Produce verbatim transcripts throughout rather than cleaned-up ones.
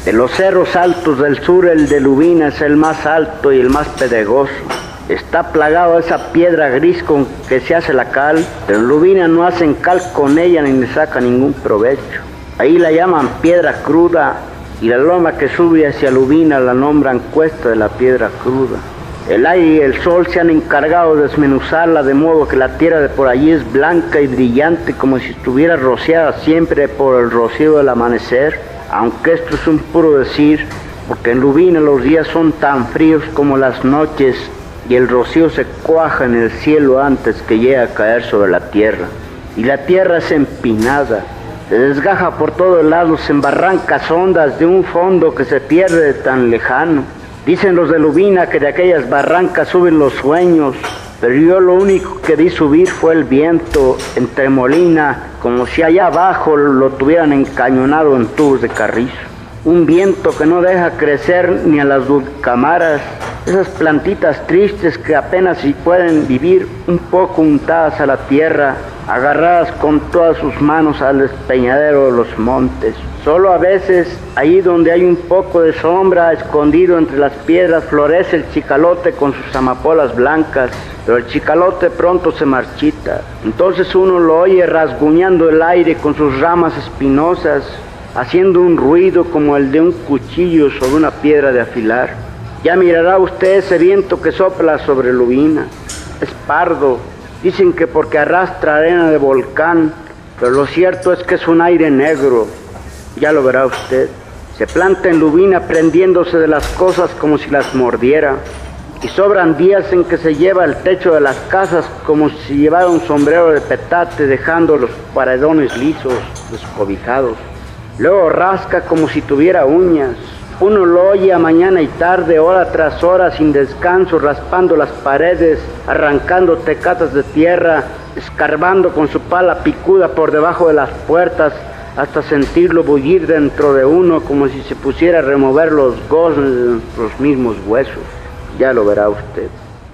De los cerros altos del sur, el de Lubina es el más alto y el más pedregoso. Está plagado esa piedra gris con que se hace la cal, pero en Lubina no hacen cal con ella ni le sacan ningún provecho. Ahí la llaman piedra cruda y la loma que sube hacia Lubina la nombran cuesta de la piedra cruda. El aire y el sol se han encargado de desmenuzarla de modo que la tierra de por allí es blanca y brillante como si estuviera rociada siempre por el rocío del amanecer, aunque esto es un puro decir, porque en Lubina los días son tan fríos como las noches y el rocío se cuaja en el cielo antes que llegue a caer sobre la tierra. Y la tierra es empinada, se desgaja por todos lados en barrancas hondas de un fondo que se pierde de tan lejano. Dicen los de Lubina que de aquellas barrancas suben los sueños, pero yo lo único que vi subir fue el viento en tremolina, como si allá abajo lo tuvieran encañonado en tubos de carrizo. Un viento que no deja crecer ni a las dulcamaras, esas plantitas tristes que apenas si pueden vivir un poco untadas a la tierra, agarradas con todas sus manos al despeñadero de los montes. Solo a veces, ahí donde hay un poco de sombra, escondido entre las piedras, florece el chicalote con sus amapolas blancas, pero el chicalote pronto se marchita. Entonces uno lo oye rasguñando el aire con sus ramas espinosas, haciendo un ruido como el de un cuchillo sobre una piedra de afilar. Ya mirará usted ese viento que sopla sobre Lubina. Es pardo, dicen que porque arrastra arena de volcán, pero lo cierto es que es un aire negro. Ya lo verá usted. Se planta en Lubina prendiéndose de las cosas como si las mordiera. Y sobran días en que se lleva el techo de las casas como si llevara un sombrero de petate, dejando los paredones lisos, descobijados. Luego rasca como si tuviera uñas. Uno lo oye a mañana y tarde, hora tras hora, sin descanso, raspando las paredes, arrancando tecatas de tierra, escarbando con su pala picuda por debajo de las puertas, hasta sentirlo bullir dentro de uno como si se pusiera a remover los goznes de los mismos huesos. Ya lo verá usted.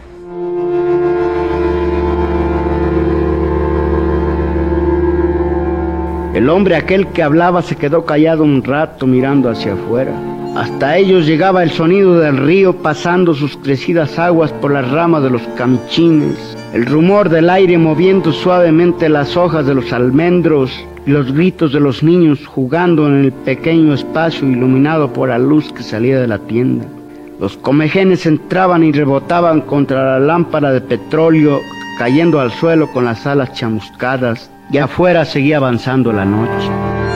El hombre aquel que hablaba se quedó callado un rato mirando hacia afuera. Hasta ellos llegaba el sonido del río pasando sus crecidas aguas por las ramas de los camichines, el rumor del aire moviendo suavemente las hojas de los almendros y los gritos de los niños jugando en el pequeño espacio iluminado por la luz que salía de la tienda. Los comejenes entraban y rebotaban contra la lámpara de petróleo, cayendo al suelo con las alas chamuscadas, y afuera seguía avanzando la noche.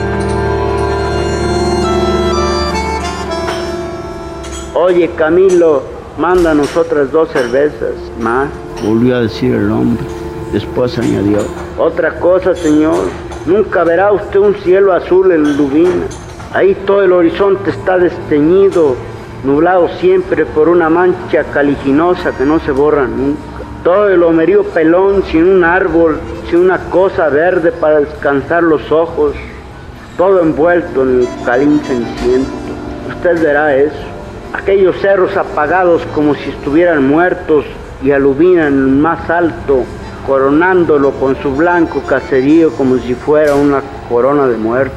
Oye, Camilo, mándanos otras dos cervezas más, volvió a decir el hombre. Después añadió, otra cosa, señor, nunca verá usted un cielo azul en Lubina. Ahí todo el horizonte está desteñido, nublado siempre por una mancha caliginosa que no se borra nunca. Todo el homerío pelón, sin un árbol, sin una cosa verde para descansar los ojos, todo envuelto en el calín ceniciento. Usted verá eso. Aquellos cerros apagados como si estuvieran muertos y a Lubina en el más alto, coronándolo con su blanco caserío como si fuera una corona de muertos.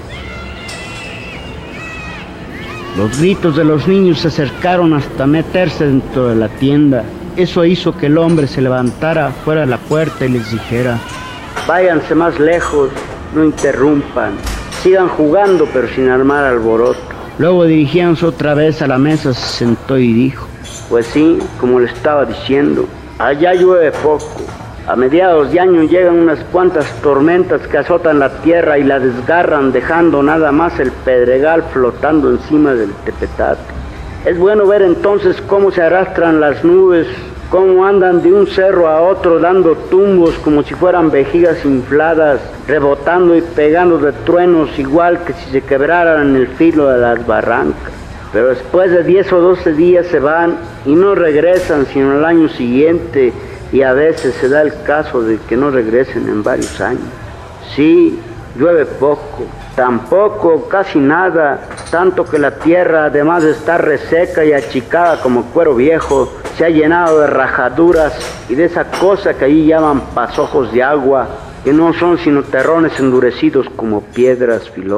Los gritos de los niños se acercaron hasta meterse dentro de la tienda. Eso hizo que el hombre se levantara fuera de la puerta y les dijera, váyanse más lejos, no interrumpan, sigan jugando pero sin armar alboroto. Luego dirigiéndose otra vez a la mesa se sentó y dijo, pues sí, como le estaba diciendo, allá llueve poco. A mediados de año llegan unas cuantas tormentas que azotan la tierra y la desgarran, dejando nada más el pedregal flotando encima del tepetate. Es bueno ver entonces cómo se arrastran las nubes, cómo andan de un cerro a otro dando tumbos como si fueran vejigas infladas, rebotando y pegando de truenos igual que si se quebraran en el filo de las barrancas. Pero después de diez o doce días se van y no regresan sino al año siguiente, y a veces se da el caso de que no regresen en varios años. Sí, llueve poco, tampoco, casi nada, tanto que la tierra, además de estar reseca y achicada como cuero viejo, se ha llenado de rajaduras y de esa cosa que allí llaman pasojos de agua, que no son sino terrones endurecidos como piedras filosas.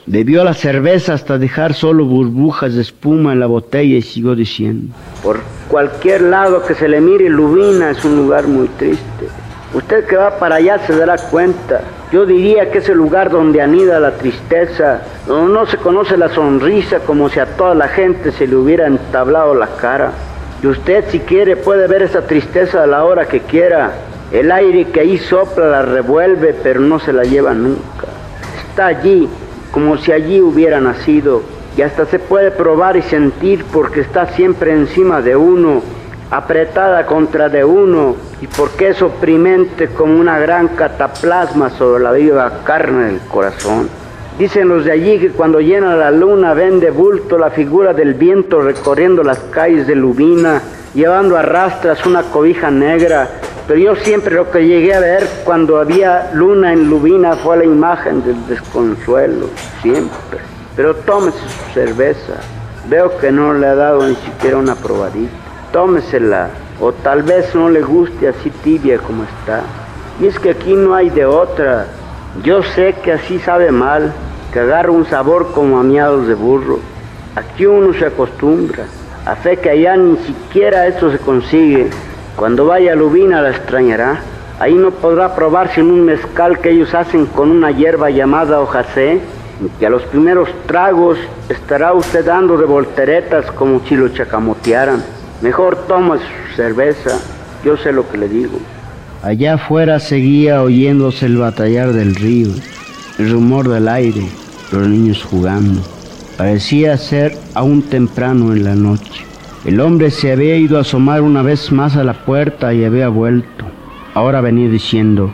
Bebió la cerveza hasta dejar solo burbujas de espuma en la botella y siguió diciendo: por cualquier lado que se le mire, Lubina es un lugar muy triste. Usted que va para allá se dará cuenta. Yo diría que es el lugar donde anida la tristeza, donde no se conoce la sonrisa, como si a toda la gente se le hubiera entablado la cara. Y usted, si quiere, puede ver esa tristeza a la hora que quiera. El aire que ahí sopla la revuelve, pero no se la lleva nunca. Está allí, como si allí hubiera nacido, y hasta se puede probar y sentir porque está siempre encima de uno, apretada contra de uno, y porque es oprimente como una gran cataplasma sobre la viva carne del corazón. Dicen los de allí que cuando llena la luna ven de bulto la figura del viento recorriendo las calles de Lubina, llevando a rastras una cobija negra, pero yo siempre lo que llegué a ver cuando había luna en Lubina fue la imagen del desconsuelo, siempre. Pero tómese su cerveza, veo que no le ha dado ni siquiera una probadita. Tómesela, o tal vez no le guste así tibia como está. Y es que aquí no hay de otra. Yo sé que así sabe mal, que agarra un sabor como a miados de burro. Aquí uno se acostumbra, a fe que allá ni siquiera esto se consigue. Cuando vaya a Lubina la extrañará. Ahí no podrá probar sin un mezcal que ellos hacen con una hierba llamada hojacé, que a los primeros tragos estará usted dando de volteretas como si lo chacamotearan. Mejor toma su cerveza, yo sé lo que le digo. Allá afuera seguía oyéndose el batallar del río, el rumor del aire, los niños jugando. Parecía ser aún temprano en la noche. El hombre se había ido a asomar una vez más a la puerta y había vuelto. Ahora venía diciendo: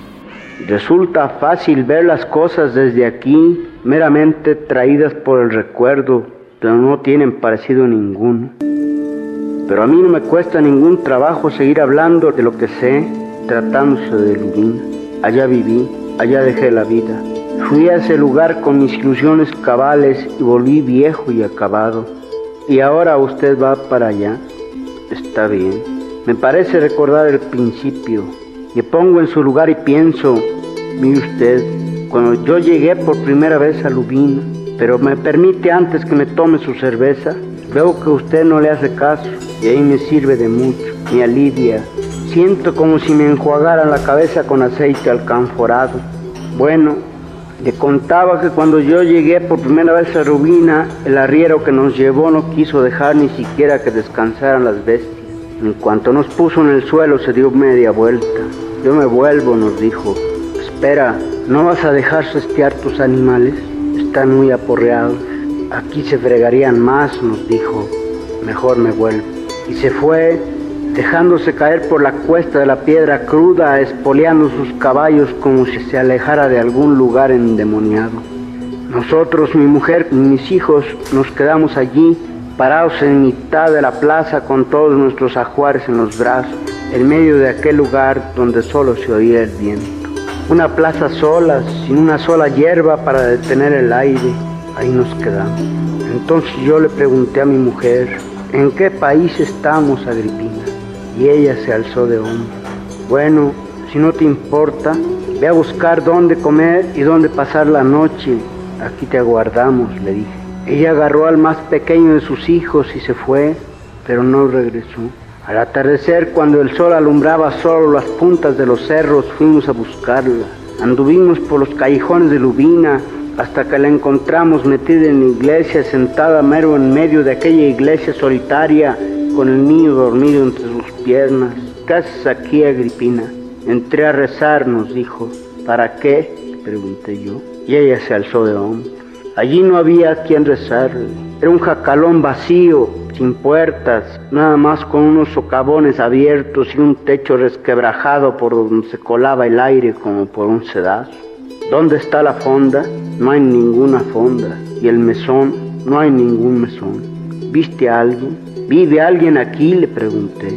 resulta fácil ver las cosas desde aquí, meramente traídas por el recuerdo, pero no tienen parecido ninguno. Pero a mí no me cuesta ningún trabajo seguir hablando de lo que sé, tratándose de Lubina. Allá viví, allá dejé la vida. Fui a ese lugar con mis ilusiones cabales y volví viejo y acabado. Y ahora usted va para allá. Está bien. Me parece recordar el principio. Me pongo en su lugar y pienso: mire usted, cuando yo llegué por primera vez a Lubina, pero me permite antes que me tome su cerveza, veo que usted no le hace caso, y ahí me sirve de mucho, me alivia. Siento como si me enjuagaran la cabeza con aceite alcanforado. Bueno, le contaba que cuando yo llegué por primera vez a Lubina, el arriero que nos llevó no quiso dejar ni siquiera que descansaran las bestias. En cuanto nos puso en el suelo, se dio media vuelta. Yo me vuelvo, nos dijo. Espera, ¿no vas a dejar sestear tus animales? Están muy aporreados. Aquí se fregarían más, nos dijo. Mejor me vuelvo. Y se fue, dejándose caer por la cuesta de la piedra cruda, espoleando sus caballos como si se alejara de algún lugar endemoniado. Nosotros, mi mujer y mis hijos, nos quedamos allí, parados en mitad de la plaza con todos nuestros ajuares en los brazos, en medio de aquel lugar donde solo se oía el viento. Una plaza sola, sin una sola hierba para detener el aire. Ahí nos quedamos. Entonces yo le pregunté a mi mujer: ¿en qué país estamos, Agripina? Y ella se alzó de hombros. Bueno, si no te importa, ve a buscar dónde comer y dónde pasar la noche. Aquí te aguardamos, le dije. Ella agarró al más pequeño de sus hijos y se fue, pero no regresó. Al atardecer, cuando el sol alumbraba solo las puntas de los cerros, fuimos a buscarla. Anduvimos por los callejones de Lubina hasta que la encontramos metida en la iglesia, sentada mero en medio de aquella iglesia solitaria, con el niño dormido entre sus piernas. ¿Qué haces aquí, Agripina? Entré a rezar, nos dijo. ¿Para qué?, pregunté yo. Y ella se alzó de hombros. Allí no había a quien rezarle. Era un jacalón vacío, sin puertas, nada más con unos socavones abiertos y un techo resquebrajado por donde se colaba el aire como por un sedazo. ¿Dónde está la fonda? No hay ninguna fonda. ¿Y el mesón? No hay ningún mesón. ¿Viste a alguien? ¿Vive alguien aquí?, le pregunté.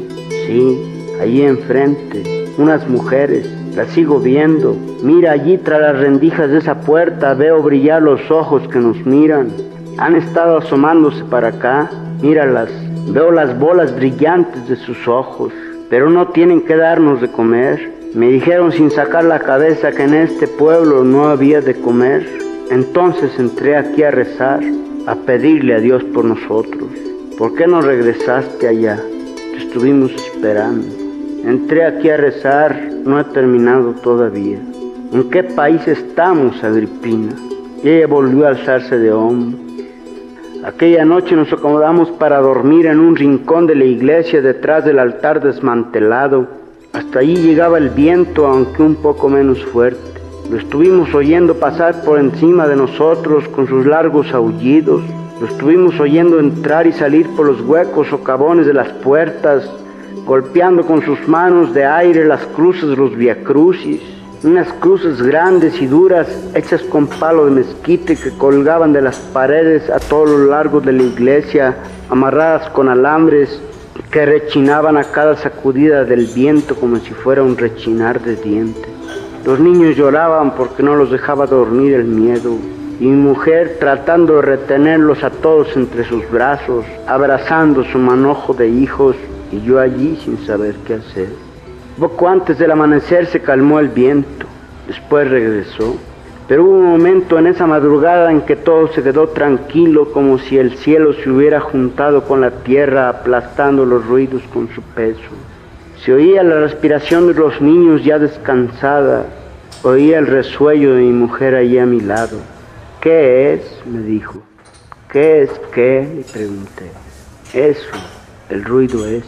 Sí, allí enfrente, unas mujeres. Las sigo viendo. Mira, allí tras las rendijas de esa puerta veo brillar los ojos que nos miran. Han estado asomándose para acá. Míralas. Veo las bolas brillantes de sus ojos. Pero no tienen que darnos de comer. Me dijeron sin sacar la cabeza que en este pueblo no había de comer. Entonces entré aquí a rezar, a pedirle a Dios por nosotros. ¿Por qué no regresaste allá? Te estuvimos esperando. Entré aquí a rezar, no he terminado todavía. ¿En qué país estamos, Agripina? Y ella volvió a alzarse de hombros. Aquella noche nos acomodamos para dormir en un rincón de la iglesia detrás del altar desmantelado. Hasta allí llegaba el viento, aunque un poco menos fuerte. Lo estuvimos oyendo pasar por encima de nosotros con sus largos aullidos. Lo estuvimos oyendo entrar y salir por los huecos socavones de las puertas, golpeando con sus manos de aire las cruces de los viacrucis. Unas cruces grandes y duras, hechas con palo de mezquite, que colgaban de las paredes a todo lo largo de la iglesia, amarradas con alambres que rechinaban a cada sacudida del viento como si fuera un rechinar de dientes. Los niños lloraban porque no los dejaba dormir el miedo, y mi mujer tratando de retenerlos a todos entre sus brazos, abrazando su manojo de hijos, y yo allí sin saber qué hacer. Poco antes del amanecer se calmó el viento, después regresó, pero hubo un momento en esa madrugada en que todo se quedó tranquilo, como si el cielo se hubiera juntado con la tierra, aplastando los ruidos con su peso. Se oía la respiración de los niños ya descansada, oía el resuello de mi mujer allí a mi lado. ¿Qué es?, me dijo. ¿Qué es qué?, le pregunté. Eso, el ruido es,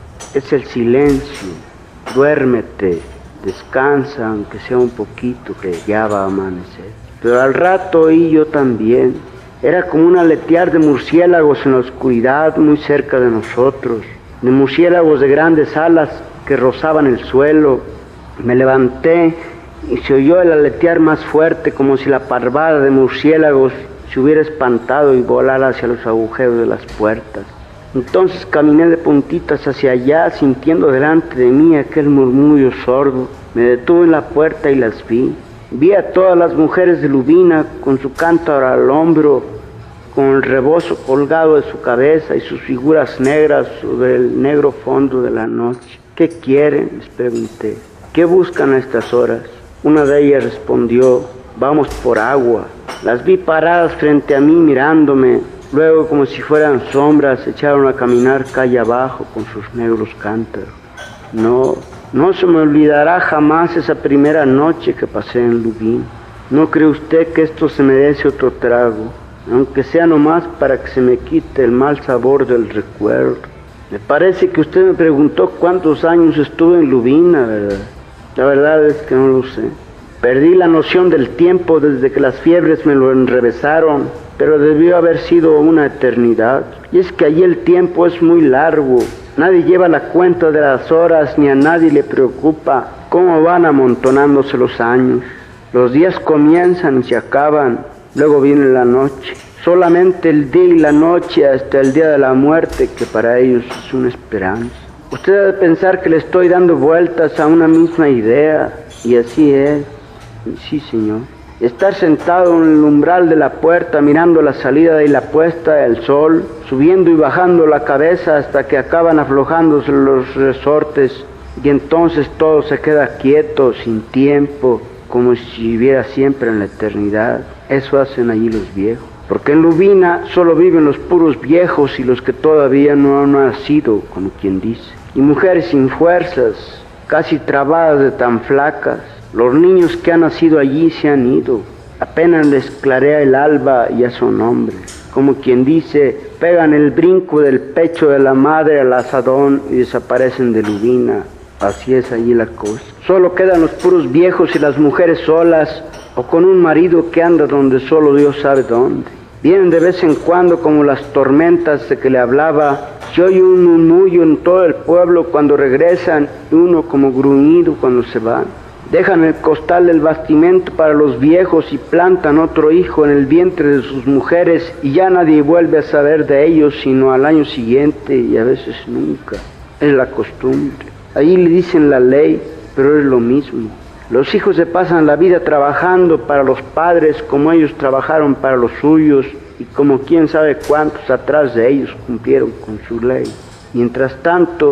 es el silencio. Duérmete, descansa, aunque sea un poquito, que ya va a amanecer. Pero al rato oí yo también. Era como un aletear de murciélagos en la oscuridad, muy cerca de nosotros, de murciélagos de grandes alas que rozaban el suelo. Me levanté y se oyó el aletear más fuerte, como si la parvada de murciélagos se hubiera espantado y volara hacia los agujeros de las puertas. Entonces caminé de puntitas hacia allá, sintiendo delante de mí aquel murmullo sordo. Me detuve en la puerta y las vi. Vi a todas las mujeres de Lubina con su cántaro al hombro, con el rebozo colgado de su cabeza y sus figuras negras sobre el negro fondo de la noche. ¿Qué quieren?, les pregunté. ¿Qué buscan a estas horas? Una de ellas respondió: vamos por agua. Las vi paradas frente a mí mirándome. Luego, como si fueran sombras, se echaron a caminar calle abajo con sus negros cántaros. No, no se me olvidará jamás esa primera noche que pasé en Lubin. ¿No cree usted que esto se merece otro trago? Aunque sea nomás para que se me quite el mal sabor del recuerdo. Me parece que usted me preguntó cuántos años estuve en Lubina, ¿verdad? La verdad es que no lo sé. Perdí la noción del tiempo desde que las fiebres me lo enrevesaron, pero debió haber sido una eternidad. Y es que allí el tiempo es muy largo. Nadie lleva la cuenta de las horas, ni a nadie le preocupa cómo van amontonándose los años. Los días comienzan y se acaban, luego viene la noche. Solamente el día y la noche hasta el día de la muerte, que para ellos es una esperanza. Usted debe pensar que le estoy dando vueltas a una misma idea, y así es. Sí, señor. Estar sentado en el umbral de la puerta mirando la salida y la puesta del sol, subiendo y bajando la cabeza hasta que acaban aflojándose los resortes, y entonces todo se queda quieto, sin tiempo, como si viviera siempre en la eternidad. Eso hacen allí los viejos. Porque en Lubina solo viven los puros viejos y los que todavía no han nacido, como quien dice. Y mujeres sin fuerzas, casi trabadas de tan flacas. Los niños que han nacido allí se han ido. Apenas les clarea el alba y ya son hombres. Como quien dice, pegan el brinco del pecho de la madre al asadón y desaparecen de Lubina. Así es allí la cosa. Solo quedan los puros viejos y las mujeres solas, o con un marido que anda donde solo Dios sabe dónde. Vienen de vez en cuando como las tormentas de que le hablaba. Se oye un murmullo en todo el pueblo cuando regresan y uno como gruñido cuando se van. Dejan el costal del bastimento para los viejos y plantan otro hijo en el vientre de sus mujeres, y ya nadie vuelve a saber de ellos sino al año siguiente y a veces nunca. Es la costumbre. Allí le dicen la ley, pero es lo mismo. Los hijos se pasan la vida trabajando para los padres como ellos trabajaron para los suyos, y como quién sabe cuántos atrás de ellos cumplieron con su ley. Mientras tanto,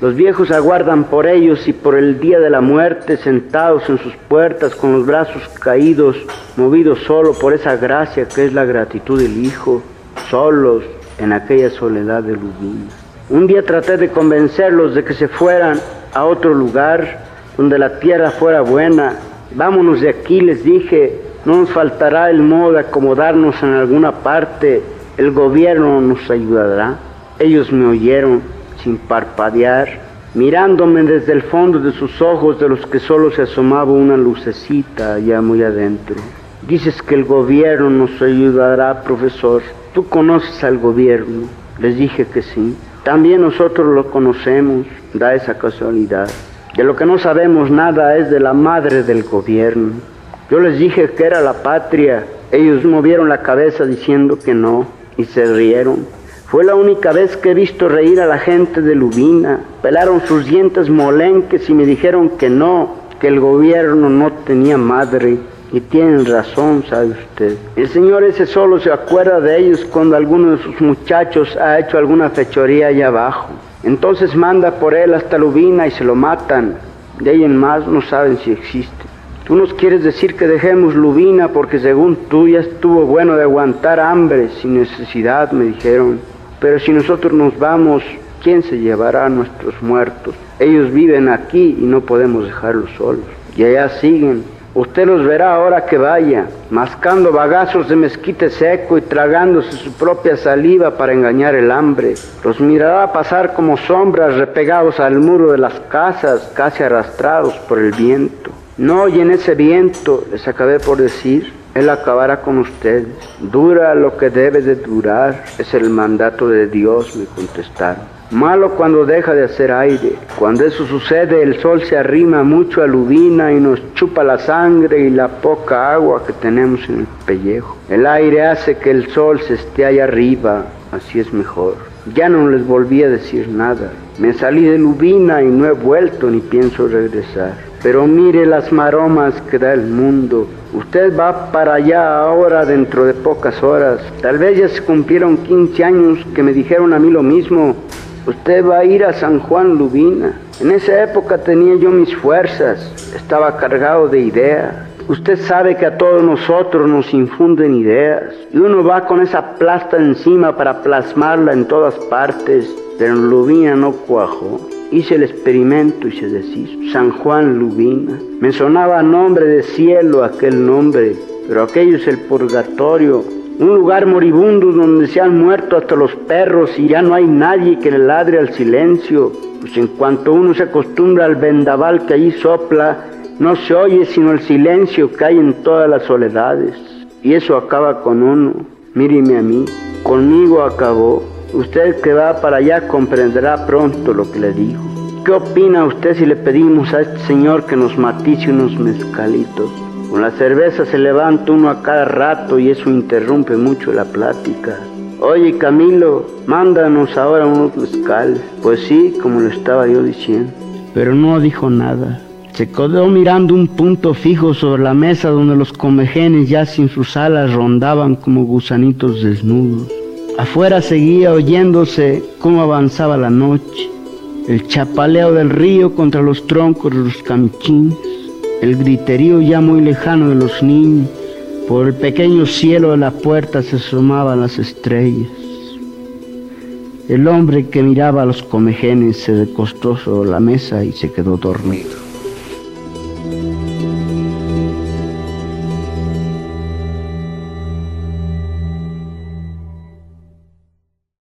Los viejos aguardan por ellos y por el día de la muerte, sentados en sus puertas con los brazos caídos, movidos solo por esa gracia que es la gratitud del Hijo, solos en aquella soledad de Lubina. Un día traté de convencerlos de que se fueran a otro lugar donde la tierra fuera buena. Vámonos de aquí, les dije, no nos faltará el modo de acomodarnos en alguna parte, el gobierno nos ayudará. Ellos me oyeron sin parpadear, mirándome desde el fondo de sus ojos, de los que solo se asomaba una lucecita allá muy adentro. Dices que el gobierno nos ayudará, profesor. ¿Tú conoces al gobierno? Les dije que sí. También nosotros lo conocemos, da esa casualidad. De lo que no sabemos nada es de la madre del gobierno. Yo les dije que era la patria. Ellos movieron la cabeza diciendo que no y se rieron. Fue la única vez que he visto reír a la gente de Lubina. Pelaron sus dientes molenques y me dijeron que no, que el gobierno no tenía madre. Y tienen razón, sabe usted. El señor ese solo se acuerda de ellos cuando alguno de sus muchachos ha hecho alguna fechoría allá abajo. Entonces manda por él hasta Lubina y se lo matan. De ahí en más no saben si existe. Tú nos quieres decir que dejemos Lubina porque según tú ya estuvo bueno de aguantar hambre sin necesidad, me dijeron. Pero si nosotros nos vamos, ¿quién se llevará a nuestros muertos? Ellos viven aquí y no podemos dejarlos solos. Y allá siguen. Usted los verá ahora que vaya, mascando bagazos de mezquite seco y tragándose su propia saliva para engañar el hambre. Los mirará pasar como sombras repegados al muro de las casas, casi arrastrados por el viento. No oyen ese viento, les acabé por decir. Él acabará con ustedes. Dura lo que debe de durar, es el mandato de Dios, me contestaron. Malo cuando deja de hacer aire. Cuando eso sucede, el sol se arrima mucho a Lubina y nos chupa la sangre y la poca agua que tenemos en el pellejo. El aire hace que el sol se esté allá arriba, así es mejor. Ya no les volví a decir nada. Me salí de Lubina y no he vuelto ni pienso regresar. Pero mire las maromas que da el mundo. Usted va para allá ahora dentro de pocas horas. Tal vez ya se cumplieron quince años que me dijeron a mí lo mismo. Usted va a ir a San Juan Lubina. En esa época tenía yo mis fuerzas. Estaba cargado de ideas. Usted sabe que a todos nosotros nos infunden ideas. Y uno va con esa plasta encima para plasmarla en todas partes. Pero en Lubina no cuajó. Hice el experimento y se deshizo. San Juan Lubina. Me sonaba a nombre de cielo aquel nombre, pero aquello es el purgatorio. Un lugar moribundo donde se han muerto hasta los perros y ya no hay nadie que le ladre al silencio. Pues en cuanto uno se acostumbra al vendaval que allí sopla, no se oye sino el silencio que hay en todas las soledades. Y eso acaba con uno. Míreme a mí. Conmigo acabó. Usted que va para allá comprenderá pronto lo que le digo. ¿Qué opina usted si le pedimos a este señor que nos matice unos mezcalitos? Con la cerveza se levanta uno a cada rato y eso interrumpe mucho la plática. Oye, Camilo, mándanos ahora unos mezcales. Pues sí, como lo estaba yo diciendo. Pero no dijo nada. Se quedó mirando un punto fijo sobre la mesa donde los comejenes ya sin sus alas rondaban como gusanitos desnudos. Afuera seguía oyéndose cómo avanzaba la noche, el chapaleo del río contra los troncos de los camichines, el griterío ya muy lejano de los niños. Por el pequeño cielo de la puerta se asomaban las estrellas. El hombre que miraba a los comejenes se recostó sobre la mesa y se quedó dormido.